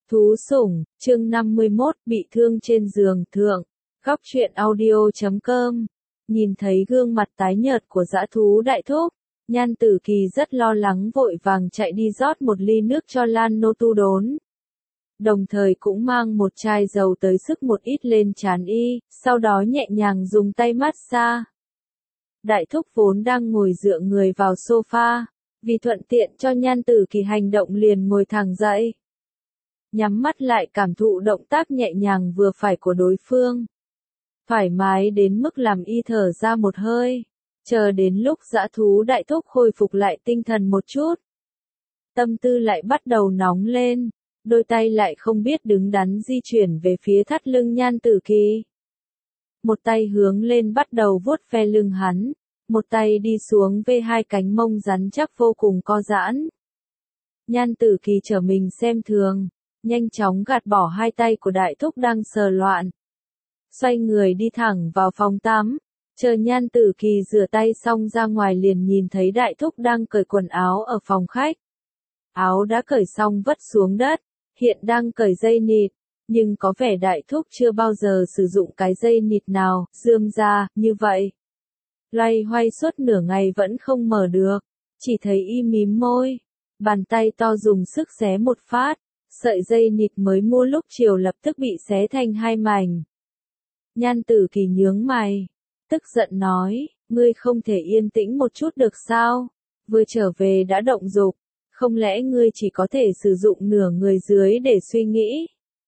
Thú sủng, chương 51, bị thương trên giường thượng. Góc truyện audio.com. Nhìn thấy gương mặt tái nhợt của dã thú đại thúc, Nhan Tử Kỳ rất lo lắng vội vàng chạy đi rót một ly nước cho Lan Nô Tu đốn. Đồng thời cũng mang một chai dầu tới sức một ít lên trán y, sau đó nhẹ nhàng dùng tay massage. Đại thúc vốn đang ngồi dựa người vào sofa, vì thuận tiện cho Nhan Tử Kỳ hành động liền ngồi thẳng dậy. Nhắm mắt lại cảm thụ động tác nhẹ nhàng vừa phải của đối phương. Thoải mái đến mức làm y thở ra một hơi, chờ đến lúc dã thú đại thúc khôi phục lại tinh thần một chút. Tâm tư lại bắt đầu nóng lên, đôi tay lại không biết đứng đắn di chuyển về phía thắt lưng Nhan Tử Kỳ. Một tay hướng lên bắt đầu vuốt ve lưng hắn, một tay đi xuống về hai cánh mông rắn chắc vô cùng co giãn. Nhan Tử Kỳ trở mình xem thường, nhanh chóng gạt bỏ hai tay của đại thúc đang sờ loạn. Xoay người đi thẳng vào phòng tắm, chờ Nhan Tử Kỳ rửa tay xong ra ngoài liền nhìn thấy đại thúc đang cởi quần áo ở phòng khách. Áo đã cởi xong vứt xuống đất, hiện đang cởi dây nịt, nhưng có vẻ đại thúc chưa bao giờ sử dụng cái dây nịt nào, rườm ra, như vậy. Loay hoay suốt nửa ngày vẫn không mở được, chỉ thấy y mím môi, bàn tay to dùng sức xé một phát. Sợi dây nịt mới mua lúc chiều lập tức bị xé thành hai mảnh. Nhan Tử Kỳ nhướng mày, tức giận nói, ngươi không thể yên tĩnh một chút được sao? Vừa trở về đã động dục, không lẽ ngươi chỉ có thể sử dụng nửa người dưới để suy nghĩ?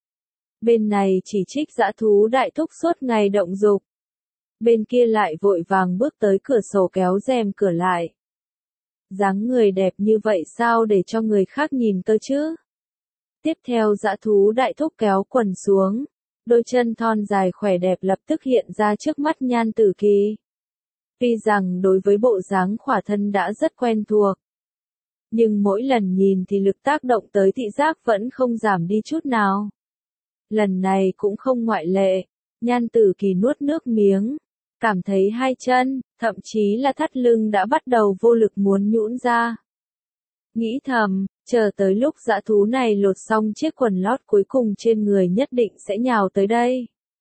Bên này chỉ trích dã thú đại thúc suốt ngày động dục. Bên kia lại vội vàng bước tới cửa sổ kéo rèm cửa lại. Dáng người đẹp như vậy sao để cho người khác nhìn cơ chứ? Tiếp theo dã thú đại thúc kéo quần xuống, đôi chân thon dài khỏe đẹp lập tức hiện ra trước mắt Nhan Tử Kỳ. Tuy rằng đối với bộ dáng khỏa thân đã rất quen thuộc, nhưng mỗi lần nhìn thì lực tác động tới thị giác vẫn không giảm đi chút nào. Lần này cũng không ngoại lệ, Nhan Tử Kỳ nuốt nước miếng, cảm thấy hai chân, thậm chí là thắt lưng đã bắt đầu vô lực muốn nhũn ra. Nghĩ thầm, chờ tới lúc dã thú này lột xong chiếc quần lót cuối cùng trên người nhất định sẽ nhào tới đây.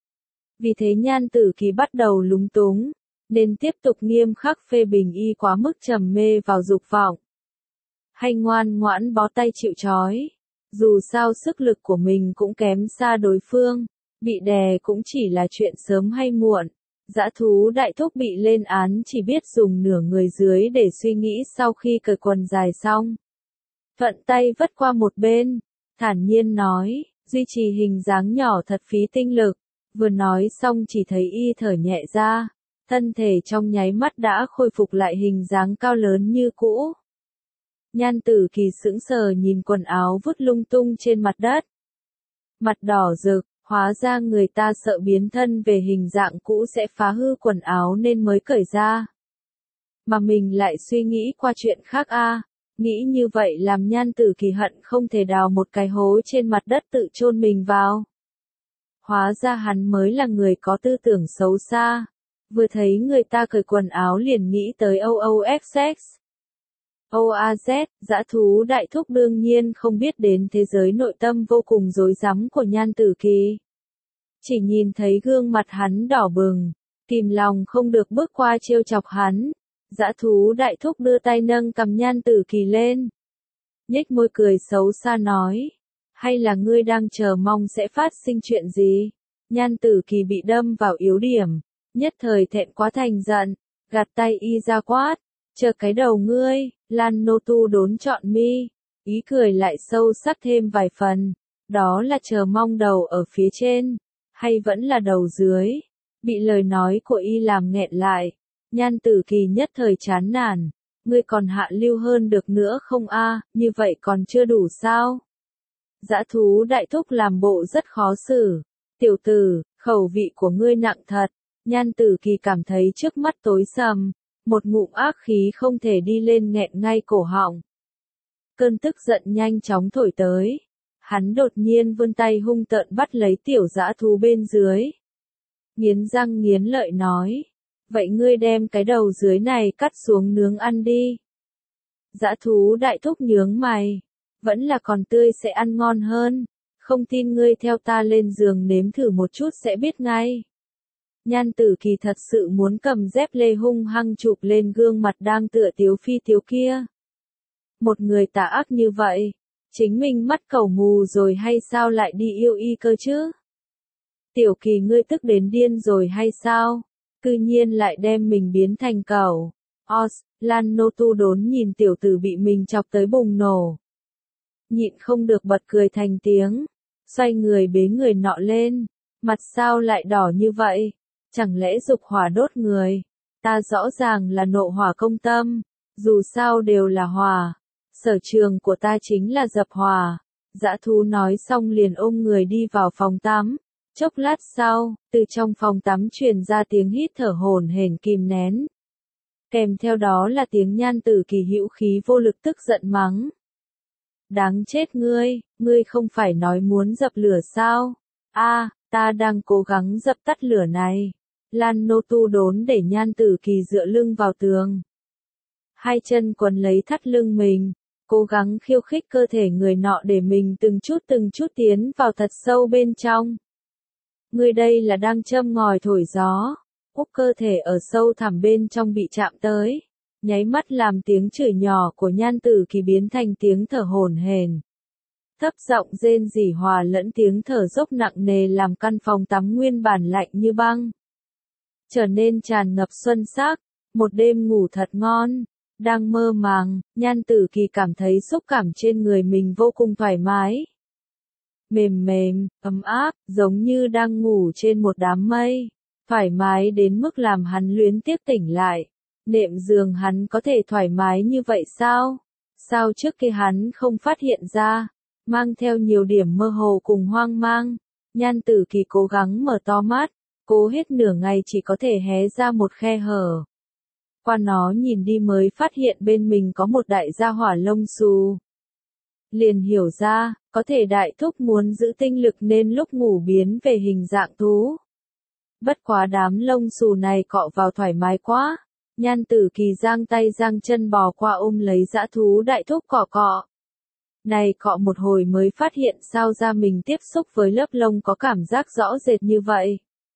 Vì thế Nhan Tử Kỳ bắt đầu lúng túng, nên tiếp tục nghiêm khắc phê bình y quá mức trầm mê vào dục vọng. Hay ngoan ngoãn bó tay chịu trói, dù sao sức lực của mình cũng kém xa đối phương, bị đè cũng chỉ là chuyện sớm hay muộn. Dã thú đại thúc bị lên án chỉ biết dùng nửa người dưới để suy nghĩ sau khi cởi quần dài xong. Thuận tay vất qua một bên, thản nhiên nói, duy trì hình dáng nhỏ thật phí tinh lực. Vừa nói xong chỉ thấy y thở nhẹ ra, thân thể trong nháy mắt đã khôi phục lại hình dáng cao lớn như cũ. Nhan Tử Kỳ sững sờ nhìn quần áo vứt lung tung trên mặt đất. Mặt đỏ rực, hóa ra người ta sợ biến thân về hình dạng cũ sẽ phá hư quần áo nên mới cởi ra. Mà mình lại suy nghĩ qua chuyện khác a. Nghĩ như vậy làm Nhan Tử Kỳ hận không thể đào một cái hố trên mặt đất tự chôn mình vào. Hóa ra hắn mới là người có tư tưởng xấu xa. Vừa thấy người ta cởi quần áo liền nghĩ tới OOFX. OAZ, dã thú đại thúc đương nhiên không biết đến thế giới nội tâm vô cùng rối rắm của Nhan Tử Kỳ. Chỉ nhìn thấy gương mặt hắn đỏ bừng, kìm lòng không được bước qua trêu chọc hắn. Dã thú đại thúc đưa tay nâng cầm Nhan Tử Kỳ lên. Nhếch môi cười xấu xa nói, hay là ngươi đang chờ mong sẽ phát sinh chuyện gì? Nhan Tử Kỳ bị đâm vào yếu điểm, nhất thời thẹn quá thành giận, gạt tay y ra quát, chờ cái đầu ngươi. Lan Nô Tu đốn trọn mi, ý cười lại sâu sắc thêm vài phần, đó là chờ mong đầu ở phía trên, hay vẫn là đầu dưới? Bị lời nói của y làm nghẹn lại, Nhan Tử Kỳ nhất thời chán nản, ngươi còn hạ lưu hơn được nữa không a? Như vậy còn chưa đủ sao? Dã thú đại thúc làm bộ rất khó xử, tiểu tử, khẩu vị của ngươi nặng thật. Nhan Tử Kỳ cảm thấy trước mắt tối sầm, một ngụm ác khí không thể đi lên nghẹn ngay cổ họng. Cơn tức giận nhanh chóng thổi tới, hắn đột nhiên vươn tay hung tợn bắt lấy tiểu dã thú bên dưới. Nghiến răng nghiến lợi nói, vậy ngươi đem cái đầu dưới này cắt xuống nướng ăn đi. Dã thú đại thúc nhướng mày, vẫn là còn tươi sẽ ăn ngon hơn, Không tin ngươi theo ta lên giường nếm thử một chút sẽ biết ngay. Nhan Tử Kỳ thật sự muốn cầm dép lê hung hăng chụp lên gương mặt đang tựa tiếu phi tiếu kia. Một người tà ác như vậy, chính mình mắt cẩu mù rồi hay sao lại đi yêu y cơ chứ? Tiểu Kỳ ngươi tức đến điên rồi hay sao? Cư nhiên lại đem mình biến thành cẩu. Lan Nô Tu Đốn nhìn tiểu tử bị mình chọc tới bùng nổ. Nhịn không được bật cười thành tiếng, xoay người bế người nọ lên, mặt sao lại đỏ như vậy? Chẳng lẽ dục hỏa đốt người? Ta rõ ràng là nộ hỏa công tâm, dù sao đều là hỏa, sở trường của ta chính là dập hỏa. Dã thú nói xong liền ôm người đi vào phòng tắm. Chốc lát sau, từ trong phòng tắm truyền ra tiếng hít thở hổn hển kìm nén. Kèm theo đó là tiếng Nhan Tử Kỳ hữu khí vô lực tức giận mắng. Đáng chết ngươi không phải nói muốn dập lửa sao? Ta đang cố gắng dập tắt lửa này. Lan Nô Tu Đốn để Nhan Tử Kỳ dựa lưng vào tường. Hai chân quấn lấy thắt lưng mình, cố gắng khiêu khích cơ thể người nọ để mình từng chút tiến vào thật sâu bên trong. Ngươi đây là đang châm ngòi thổi gió. Cơ thể ở sâu thẳm bên trong bị chạm tới, nháy mắt làm tiếng chửi nhỏ của Nhan Tử Kỳ biến thành tiếng thở hổn hển. Thấp giọng rên rỉ hòa lẫn tiếng thở dốc nặng nề làm căn phòng tắm nguyên bản lạnh như băng trở nên tràn ngập xuân sắc. Một đêm ngủ thật ngon. Đang mơ màng, Nhan Tử Kỳ cảm thấy xúc cảm trên người mình vô cùng thoải mái. Mềm mềm, ấm áp, giống như đang ngủ trên một đám mây. Thoải mái đến mức làm hắn luyến tiếc tỉnh lại. Nệm giường hắn có thể thoải mái như vậy sao? Sao trước kia hắn không phát hiện ra? Mang theo nhiều điểm mơ hồ cùng hoang mang. Nhan Tử Kỳ cố gắng mở to mắt, cố hết nửa ngày chỉ có thể hé ra một khe hở. Qua nó nhìn đi mới phát hiện bên mình có một đại gia hỏa lông xù. Liền hiểu ra, có thể đại thúc muốn giữ tinh lực nên lúc ngủ biến về hình dạng thú. Bất quá đám lông xù này cọ vào thoải mái quá. Nhan Tử Kỳ giang tay giang chân bò qua ôm lấy dã thú đại thúc cọ cọ. Này cọ một hồi mới phát hiện sao da mình tiếp xúc với lớp lông có cảm giác rõ rệt như vậy.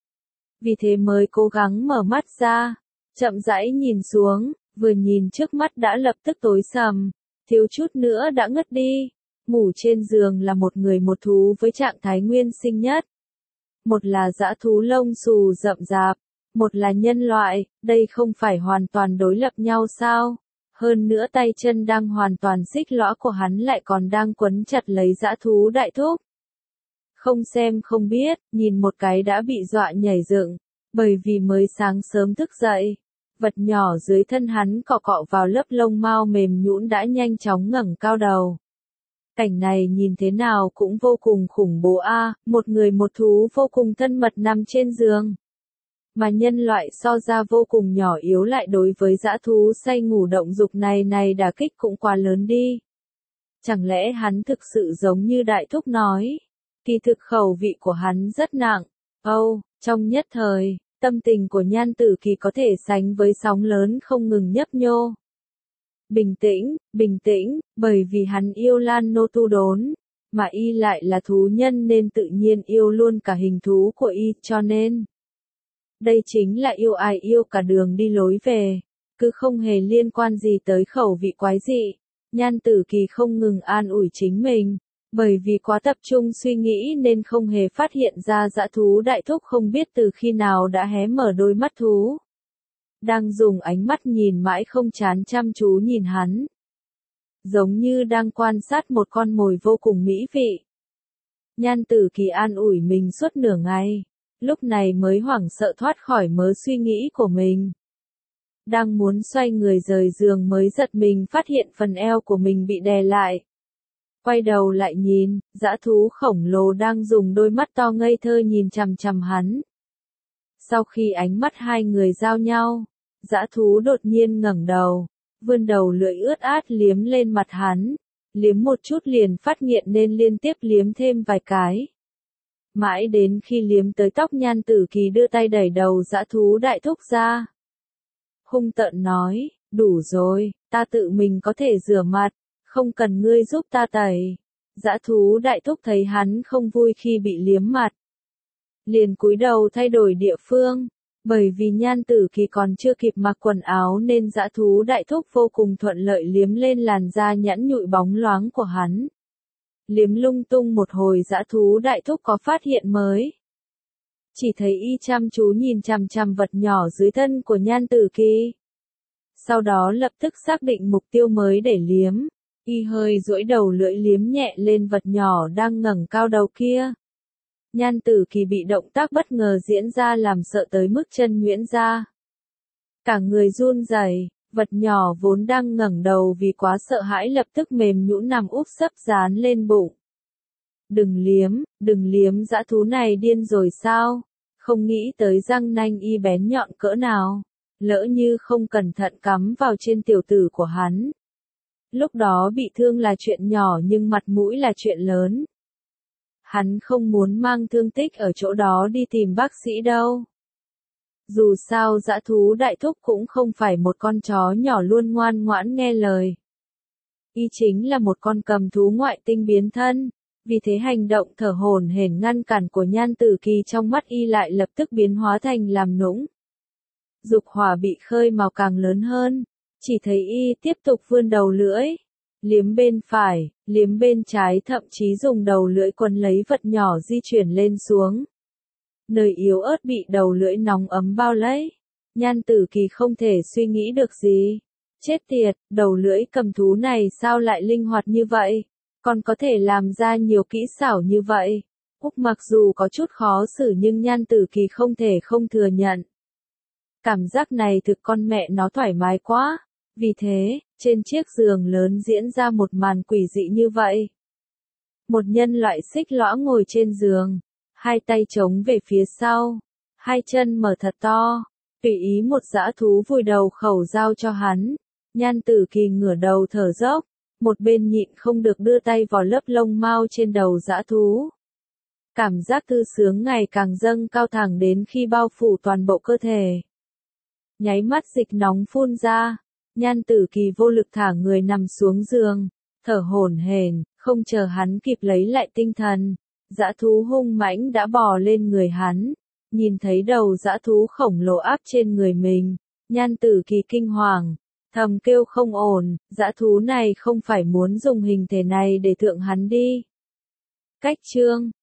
Vì thế mới cố gắng mở mắt ra, chậm rãi nhìn xuống, vừa nhìn trước mắt đã lập tức tối sầm, thiếu chút nữa đã ngất đi. Ngủ trên giường là một người một thú với trạng thái nguyên sinh nhất. Một là dã thú lông xù rậm rạp, một là nhân loại, đây không phải hoàn toàn đối lập nhau sao? Hơn nữa tay chân đang hoàn toàn xích lõa của hắn lại còn đang quấn chặt lấy dã thú đại thúc. Không xem không biết, nhìn một cái đã bị dọa nhảy dựng, bởi vì mới sáng sớm thức dậy. Vật nhỏ dưới thân hắn cọ cọ vào lớp lông mao mềm nhũn đã nhanh chóng ngẩng cao đầu. Cảnh này nhìn thế nào cũng vô cùng khủng bố một người một thú vô cùng thân mật nằm trên giường. Mà nhân loại so ra vô cùng nhỏ yếu lại đối với dã thú say ngủ động dục này đả kích cũng quá lớn đi. Chẳng lẽ hắn thực sự giống như đại thúc nói? Kỳ thực khẩu vị của hắn rất nặng. Trong nhất thời, tâm tình của Nhan Tử Kỳ có thể sánh với sóng lớn không ngừng nhấp nhô. Bình tĩnh, bởi vì hắn yêu Lan Nô Tu Đốn, mà y lại là thú nhân nên tự nhiên yêu luôn cả hình thú của y, cho nên đây chính là yêu ai yêu cả đường đi lối về, cứ không hề liên quan gì tới khẩu vị quái dị. Nhan Tử Kỳ không ngừng an ủi chính mình, bởi vì quá tập trung suy nghĩ nên không hề phát hiện ra dã thú đại thúc không biết từ khi nào đã hé mở đôi mắt thú. Đang dùng ánh mắt nhìn mãi không chán chăm chú nhìn hắn. Giống như đang quan sát một con mồi vô cùng mỹ vị. Nhan Tử Kỳ an ủi mình suốt nửa ngày, lúc này mới hoảng sợ thoát khỏi mớ suy nghĩ của mình. Đang muốn xoay người rời giường mới giật mình phát hiện phần eo của mình bị đè lại. Quay đầu lại nhìn, dã thú khổng lồ đang dùng đôi mắt to ngây thơ nhìn chằm chằm hắn. Sau khi ánh mắt hai người giao nhau, dã thú đột nhiên ngẩng đầu, vươn đầu lưỡi ướt át liếm lên mặt hắn, liếm một chút liền phát nghiện nên liên tiếp liếm thêm vài cái. Mãi đến khi liếm tới tóc Nhan Tử Kỳ đưa tay đẩy đầu dã thú đại thúc ra. Hung tợn nói, đủ rồi, ta tự mình có thể rửa mặt, không cần ngươi giúp ta tẩy. Dã thú đại thúc thấy hắn không vui khi bị liếm mặt. Liền cúi đầu thay đổi địa phương. Bởi vì Nhan Tử Kỳ còn chưa kịp mặc quần áo nên dã thú đại thúc vô cùng thuận lợi liếm lên làn da nhẵn nhụi bóng loáng của hắn. Liếm lung tung một hồi dã thú đại thúc có phát hiện mới. Chỉ thấy y chăm chú nhìn chằm chằm vật nhỏ dưới thân của Nhan Tử Kỳ. Sau đó lập tức xác định mục tiêu mới để liếm. Y hơi duỗi đầu lưỡi liếm nhẹ lên vật nhỏ đang ngẩng cao đầu kia. Nhan Tử Kỳ bị động tác bất ngờ diễn ra làm sợ tới mức chân nhũn ra. Cả người run rẩy, vật nhỏ vốn đang ngẩng đầu vì quá sợ hãi lập tức mềm nhũn nằm úp sấp dán lên bụng. Đừng liếm dã thú này điên rồi sao? Không nghĩ tới răng nanh y bén nhọn cỡ nào. Lỡ như không cẩn thận cắm vào trên tiểu tử của hắn. Lúc đó bị thương là chuyện nhỏ nhưng mặt mũi là chuyện lớn. Hắn không muốn mang thương tích ở chỗ đó đi tìm bác sĩ đâu. Dù sao dã thú đại thúc cũng không phải một con chó nhỏ luôn ngoan ngoãn nghe lời. Y chính là một con cầm thú ngoại tinh biến thân, vì thế hành động thở hổn hển ngăn cản của Nhan Tử Kỳ trong mắt y lại lập tức biến hóa thành làm nũng. Dục hỏa bị khơi mào càng lớn hơn, chỉ thấy y tiếp tục vươn đầu lưỡi. Liếm bên phải, liếm bên trái thậm chí dùng đầu lưỡi quấn lấy vật nhỏ di chuyển lên xuống. Nơi yếu ớt bị đầu lưỡi nóng ấm bao lấy. Nhan Tử Kỳ không thể suy nghĩ được gì. Chết tiệt, đầu lưỡi cầm thú này sao lại linh hoạt như vậy? Còn có thể làm ra nhiều kỹ xảo như vậy. Mặc dù có chút khó xử nhưng Nhan Tử Kỳ không thể không thừa nhận. Cảm giác này thực con mẹ nó thoải mái quá. Vì thế, trên chiếc giường lớn diễn ra một màn quỷ dị như vậy. Một nhân loại xích lõa ngồi trên giường, hai tay chống về phía sau, hai chân mở thật to, tùy ý một dã thú vùi đầu khẩu dao cho hắn. Nhan Tử Kỳ ngửa đầu thở dốc, một bên nhịn không được đưa tay vào lớp lông mao trên đầu dã thú. Cảm giác thư sướng ngày càng dâng cao thẳng đến khi bao phủ toàn bộ cơ thể. Nháy mắt dịch nóng phun ra. Nhan Tử Kỳ vô lực thả người nằm xuống giường, thở hổn hển, không chờ hắn kịp lấy lại tinh thần, dã thú hung mãnh đã bò lên người hắn. Nhìn thấy đầu dã thú khổng lồ áp trên người mình, Nhan Tử Kỳ kinh hoàng, thầm kêu không ổn, dã thú này không phải muốn dùng hình thể này để thượng hắn đi. Cách chương